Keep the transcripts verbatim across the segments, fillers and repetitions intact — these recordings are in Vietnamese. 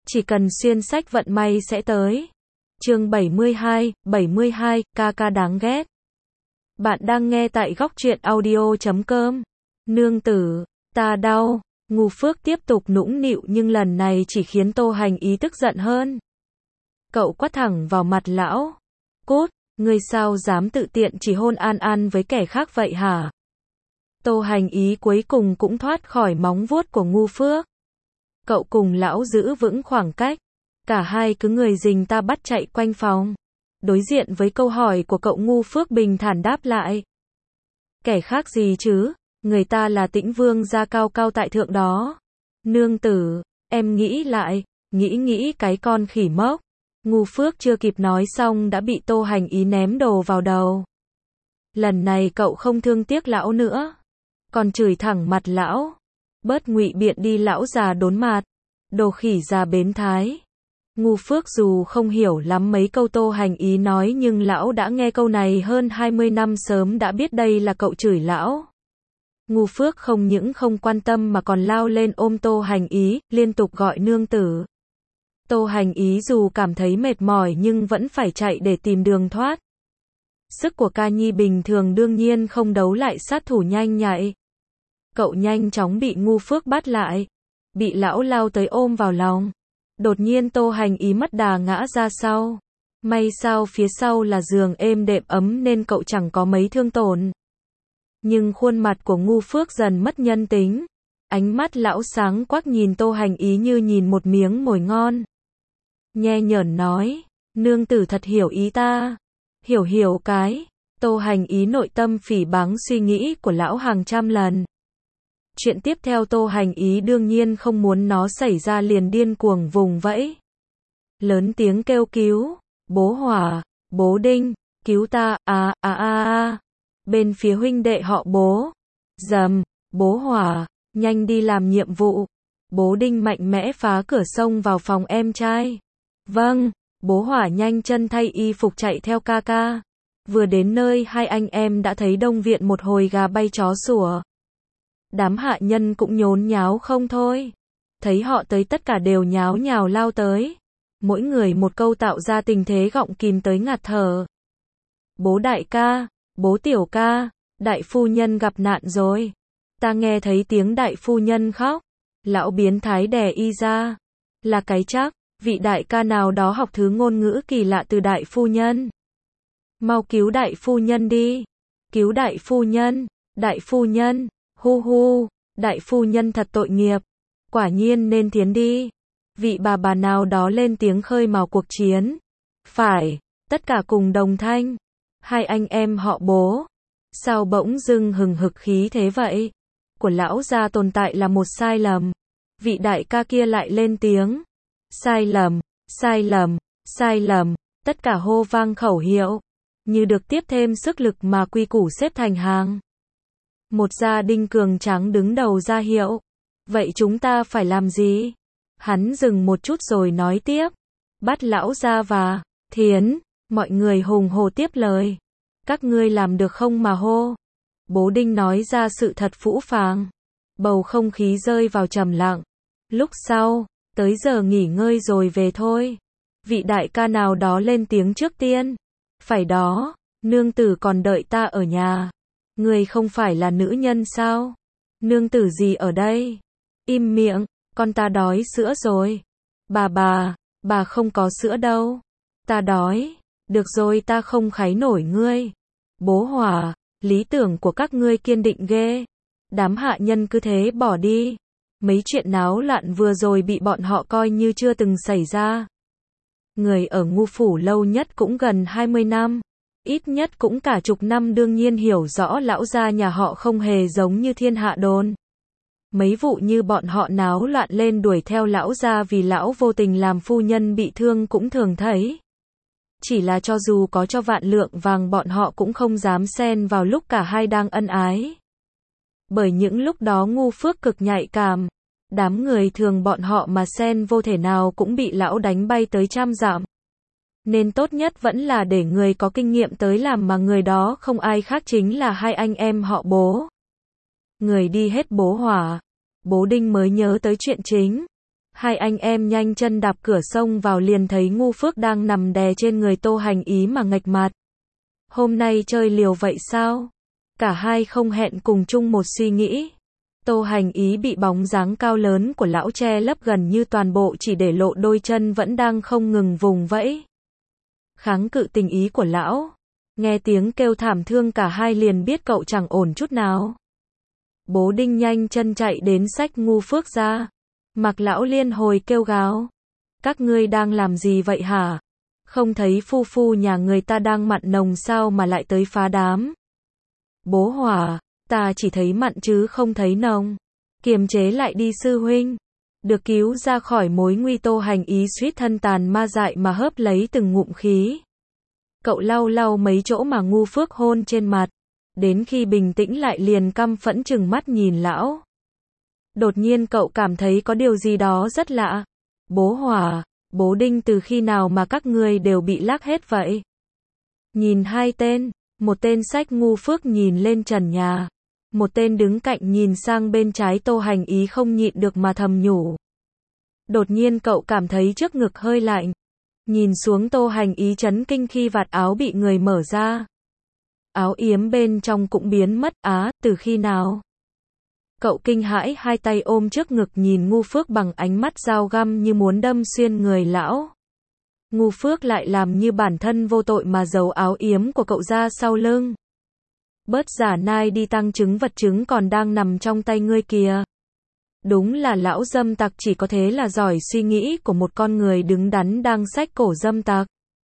Chỉ cần xuyên sách vận may sẽ tới. Chương bảy mươi hai, bảy mươi hai, ca ca đáng ghét. Bạn đang nghe tại góc truyện audio chấm com. Nương tử, ta đau. Ngu Phước tiếp tục nũng nịu nhưng lần này chỉ khiến Tô Hành Ý tức giận hơn. Cậu quát thẳng vào mặt lão. Cút, ngươi sao dám tự tiện chỉ hôn An An với kẻ khác vậy hả? Tô Hành Ý cuối cùng cũng thoát khỏi móng vuốt của Ngu Phước. Cậu cùng lão giữ vững khoảng cách. Cả hai cứ người rình ta bắt chạy quanh phòng. Đối diện với câu hỏi của cậu, Ngu Phước bình thản đáp lại. Kẻ khác gì chứ, người ta là Tĩnh Vương gia cao cao tại thượng đó. Nương tử, em nghĩ lại, nghĩ nghĩ cái con khỉ mốc. Ngu Phước chưa kịp nói xong đã bị Tô Hành Ý ném đồ vào đầu. Lần này cậu không thương tiếc lão nữa, còn chửi thẳng mặt lão. Bớt ngụy biện đi lão già đốn mặt. Đồ khỉ già bến thái. Ngu Phước dù không hiểu lắm mấy câu Tô Hành Ý nói nhưng lão đã nghe câu này hơn hai mươi năm, sớm đã biết đây là cậu chửi lão. Ngu Phước không những không quan tâm mà còn lao lên ôm Tô Hành Ý, liên tục gọi nương tử. Tô Hành Ý dù cảm thấy mệt mỏi nhưng vẫn phải chạy để tìm đường thoát. Sức của ca nhi bình thường đương nhiên không đấu lại sát thủ nhanh nhạy. Cậu nhanh chóng bị Ngu Phước bắt lại. Bị lão lao tới ôm vào lòng. Đột nhiên Tô Hành Ý mất đà ngã ra sau. May sao phía sau là giường êm đệm ấm nên cậu chẳng có mấy thương tổn. Nhưng khuôn mặt của Ngu Phước dần mất nhân tính. Ánh mắt lão sáng quắc nhìn Tô Hành Ý như nhìn một miếng mồi ngon. Nhe nhởn nói, nương tử thật hiểu ý ta. Hiểu hiểu cái. Tô Hành Ý nội tâm phỉ báng suy nghĩ của lão hàng trăm lần. Chuyện tiếp theo Tô Hành Ý đương nhiên không muốn nó xảy ra, liền điên cuồng vùng vẫy. Lớn tiếng kêu cứu, bố Hỏa, bố Đinh, cứu ta, à, à, à, à. Bên phía huynh đệ họ Bố. Dầm, bố Hỏa, nhanh đi làm nhiệm vụ. Bố Đinh mạnh mẽ phá cửa xông vào phòng em trai. Vâng, bố Hỏa nhanh chân thay y phục chạy theo ca ca. Vừa đến nơi hai anh em đã thấy đông viện một hồi gà bay chó sủa. Đám hạ nhân cũng nhốn nháo không thôi. Thấy họ tới tất cả đều nháo nhào lao tới. Mỗi người một câu tạo ra tình thế gọng kìm tới ngạt thở. Bố đại ca, bố tiểu ca, đại phu nhân gặp nạn rồi. Ta nghe thấy tiếng đại phu nhân khóc. Lão biến thái đè y ra. Là cái chắc, vị đại ca nào đó học thứ ngôn ngữ kỳ lạ từ đại phu nhân. Mau cứu đại phu nhân đi. Cứu đại phu nhân, đại phu nhân. Hu hu, đại phu nhân thật tội nghiệp. Quả nhiên nên thiến đi. Vị bà bà nào đó lên tiếng khơi mào cuộc chiến. Phải, tất cả cùng đồng thanh. Hai anh em họ Bố. Sao bỗng dưng hừng hực khí thế vậy? Của lão gia tồn tại là một sai lầm. Vị đại ca kia lại lên tiếng. Sai lầm, sai lầm, sai lầm. Tất cả hô vang khẩu hiệu. Như được tiếp thêm sức lực mà quy củ xếp thành hàng. Một gia đình cường tráng đứng đầu ra hiệu. Vậy chúng ta phải làm gì? Hắn dừng một chút rồi nói tiếp. Bắt lão gia và thiến. Mọi người hùng hổ tiếp lời. Các ngươi làm được không mà hô? Bố Đinh nói ra sự thật phũ phàng. Bầu không khí rơi vào trầm lặng. Lúc sau, tới giờ nghỉ ngơi rồi về thôi. Vị đại ca nào đó lên tiếng trước tiên. Phải đó, nương tử còn đợi ta ở nhà. Người không phải là nữ nhân sao? Nương tử gì ở đây? Im miệng, con ta đói sữa rồi. Bà bà, bà không có sữa đâu. Ta đói. Được rồi, ta không khái nổi ngươi. Bố Hỏa, lý tưởng của các ngươi kiên định ghê. Đám hạ nhân cứ thế bỏ đi. Mấy chuyện náo loạn vừa rồi bị bọn họ coi như chưa từng xảy ra. Người ở Ngu phủ lâu nhất cũng gần hai mươi năm. Ít nhất cũng cả chục năm, đương nhiên hiểu rõ lão gia nhà họ không hề giống như thiên hạ đồn. Mấy vụ như bọn họ náo loạn lên đuổi theo lão gia vì lão vô tình làm phu nhân bị thương cũng thường thấy. Chỉ là cho dù có cho vạn lượng vàng bọn họ cũng không dám xen vào lúc cả hai đang ân ái. Bởi những lúc đó Ngu Phước cực nhạy cảm. Đám người thường bọn họ mà xen vô thể nào cũng bị lão đánh bay tới trăm dặm. Nên tốt nhất vẫn là để người có kinh nghiệm tới làm, mà người đó không ai khác chính là hai anh em họ Bố. Người đi hết Bố Hỏa. Bố Đinh mới nhớ tới chuyện chính. Hai anh em nhanh chân đạp cửa xông vào liền thấy Ngu Phước đang nằm đè trên người Tô Hành Ý mà nghệch mặt. Hôm nay chơi liều vậy sao? Cả hai không hẹn cùng chung một suy nghĩ. Tô Hành Ý bị bóng dáng cao lớn của lão che lấp gần như toàn bộ, chỉ để lộ đôi chân vẫn đang không ngừng vùng vẫy. Kháng cự tình ý của lão. Nghe tiếng kêu thảm thương cả hai liền biết cậu chẳng ổn chút nào. Bố Đinh nhanh chân chạy đến xách Ngu Phước ra. Mặc lão liên hồi kêu gào. Các ngươi đang làm gì vậy hả? Không thấy phu phu nhà người ta đang mặn nồng sao mà lại tới phá đám? Bố Hỏa, ta chỉ thấy mặn chứ không thấy nồng. Kiềm chế lại đi sư huynh. Được cứu ra khỏi mối nguy, Tô Hành Ý suýt thân tàn ma dại mà hớp lấy từng ngụm khí. Cậu lau lau mấy chỗ mà Ngu Phước hôn trên mặt. Đến khi bình tĩnh lại liền căm phẫn trừng mắt nhìn lão. Đột nhiên cậu cảm thấy có điều gì đó rất lạ. Bố Hỏa, bố Đinh, từ khi nào mà các ngươi đều bị lác hết vậy? Nhìn hai tên, một tên xách Ngu Phước nhìn lên trần nhà. Một tên đứng cạnh nhìn sang bên trái, Tô Hành Ý không nhịn được mà thầm nhủ. Đột nhiên cậu cảm thấy trước ngực hơi lạnh. Nhìn xuống, Tô Hành Ý chấn kinh khi vạt áo bị người mở ra. Áo yếm bên trong cũng biến mất. Á, từ khi nào? Cậu kinh hãi hai tay ôm trước ngực nhìn Ngu Phước bằng ánh mắt dao găm như muốn đâm xuyên người lão. Ngu Phước lại làm như bản thân vô tội mà giấu áo yếm của cậu ra sau lưng. Bớt giả nai đi, tăng chứng vật chứng còn đang nằm trong tay ngươi kìa. Đúng là lão dâm tặc, chỉ có thế là giỏi suy nghĩ của một con người đứng đắn đang xách cổ dâm tặc.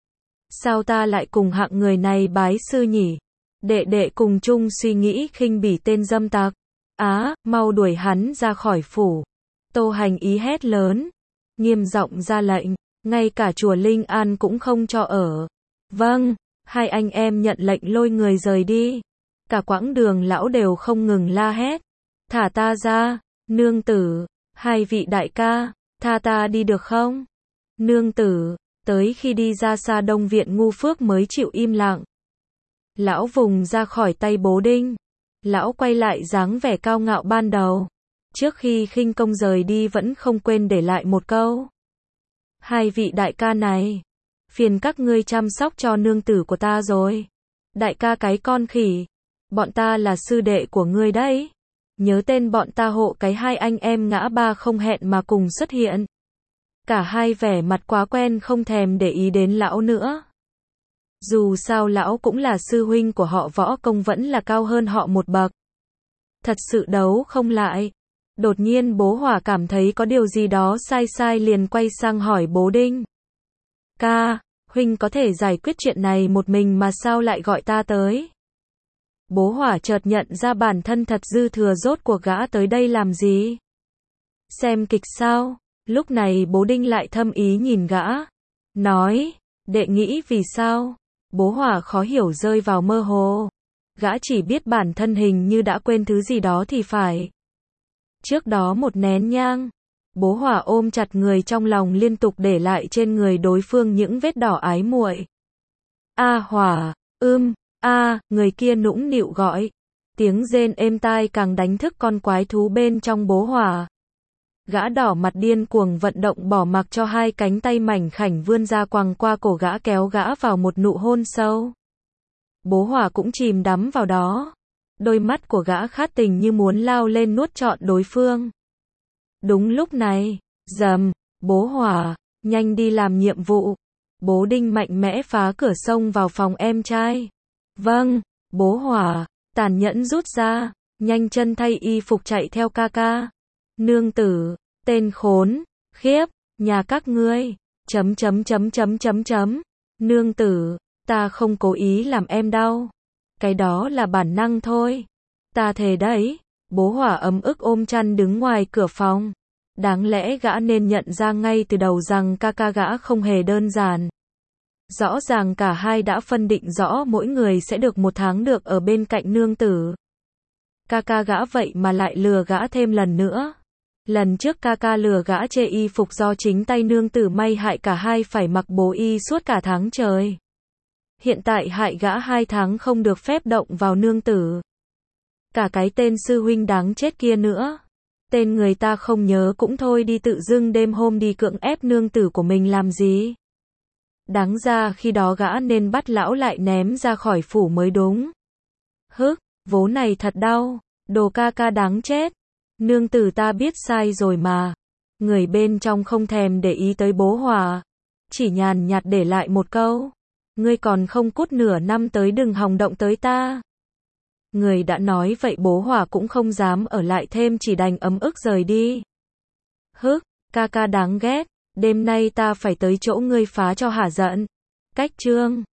Sao ta lại cùng hạng người này bái sư nhỉ? Đệ đệ cùng chung suy nghĩ khinh bỉ tên dâm tặc. Á, mau đuổi hắn ra khỏi phủ. Tô Hành Ý hét lớn, nghiêm giọng ra lệnh, ngay cả chùa Linh An cũng không cho ở. Vâng, hai anh em nhận lệnh lôi người rời đi. Cả quãng đường lão đều không ngừng la hét. Thả ta ra, nương tử, hai vị đại ca, tha ta đi được không? Nương tử, tới khi đi ra xa Đông viện, Ngu Phước mới chịu im lặng. Lão vùng ra khỏi tay bố Đinh. Lão quay lại dáng vẻ cao ngạo ban đầu. Trước khi khinh công rời đi vẫn không quên để lại một câu. Hai vị đại ca này, phiền các ngươi chăm sóc cho nương tử của ta rồi. Đại ca cái con khỉ, bọn ta là sư đệ của ngươi đấy. Nhớ tên bọn ta hộ. Cái hai anh em ngã ba không hẹn mà cùng xuất hiện. Cả hai vẻ mặt quá quen, không thèm để ý đến lão nữa. Dù sao lão cũng là sư huynh của họ, võ công vẫn là cao hơn họ một bậc. Thật sự đấu không lại. Đột nhiên bố Hỏa cảm thấy có điều gì đó sai sai liền quay sang hỏi bố Đinh. Ca, huynh có thể giải quyết chuyện này một mình mà sao lại gọi ta tới? Bố Hỏa chợt nhận ra bản thân thật dư thừa, rốt cuộc gã tới đây làm gì? Xem kịch sao? Lúc này bố Đinh lại thâm ý nhìn gã. Nói, đệ nghĩ vì sao? Bố Hỏa khó hiểu, rơi vào mơ hồ. Gã chỉ biết bản thân hình như đã quên thứ gì đó thì phải. Trước đó một nén nhang, bố Hỏa ôm chặt người trong lòng, liên tục để lại trên người đối phương những vết đỏ ái muội. A Hỏa, ưm, a, người kia nũng nịu gọi. Tiếng rên êm tai càng đánh thức con quái thú bên trong bố Hỏa. Gã đỏ mặt điên cuồng vận động, bỏ mặc cho hai cánh tay mảnh khảnh vươn ra quàng qua cổ gã, kéo gã vào một nụ hôn sâu. Bố Hỏa cũng chìm đắm vào đó. Đôi mắt của gã khát tình như muốn lao lên nuốt trọn đối phương. Đúng lúc này, rầm, bố Hỏa, nhanh đi làm nhiệm vụ. Bố Đinh mạnh mẽ phá cửa xông vào phòng em trai. Vâng, bố Hỏa, tàn nhẫn rút ra, nhanh chân thay y phục chạy theo ca ca. Nương tử, tên khốn, khiếp, nhà các ngươi, chấm chấm chấm chấm chấm chấm. Nương tử, ta không cố ý làm em đau. Cái đó là bản năng thôi. Ta thề đấy. Bố Hỏa ấm ức ôm chăn đứng ngoài cửa phòng. Đáng lẽ gã nên nhận ra ngay từ đầu rằng ca ca gã không hề đơn giản. Rõ ràng cả hai đã phân định rõ mỗi người sẽ được một tháng được ở bên cạnh nương tử. Ca ca gã vậy mà lại lừa gã thêm lần nữa. Lần trước ca ca lừa gã chê y phục do chính tay nương tử may, hại cả hai phải mặc bố y suốt cả tháng trời. Hiện tại hại gã hai tháng không được phép động vào nương tử. Cả cái tên sư huynh đáng chết kia nữa. Tên người ta không nhớ cũng thôi đi, tự dưng đêm hôm đi cưỡng ép nương tử của mình làm gì. Đáng ra khi đó gã nên bắt lão lại ném ra khỏi phủ mới đúng. Hức, vố này thật đau, đồ ca ca đáng chết. Nương tử ta biết sai rồi mà. Người bên trong không thèm để ý tới bố Hòa, chỉ nhàn nhạt để lại một câu. Ngươi còn không cút nửa năm tới đừng hòng động tới ta. Người đã nói vậy bố Hòa cũng không dám ở lại thêm, chỉ đành ấm ức rời đi. Hức, ca ca đáng ghét, đêm nay ta phải tới chỗ ngươi phá cho hả giận. Cách chương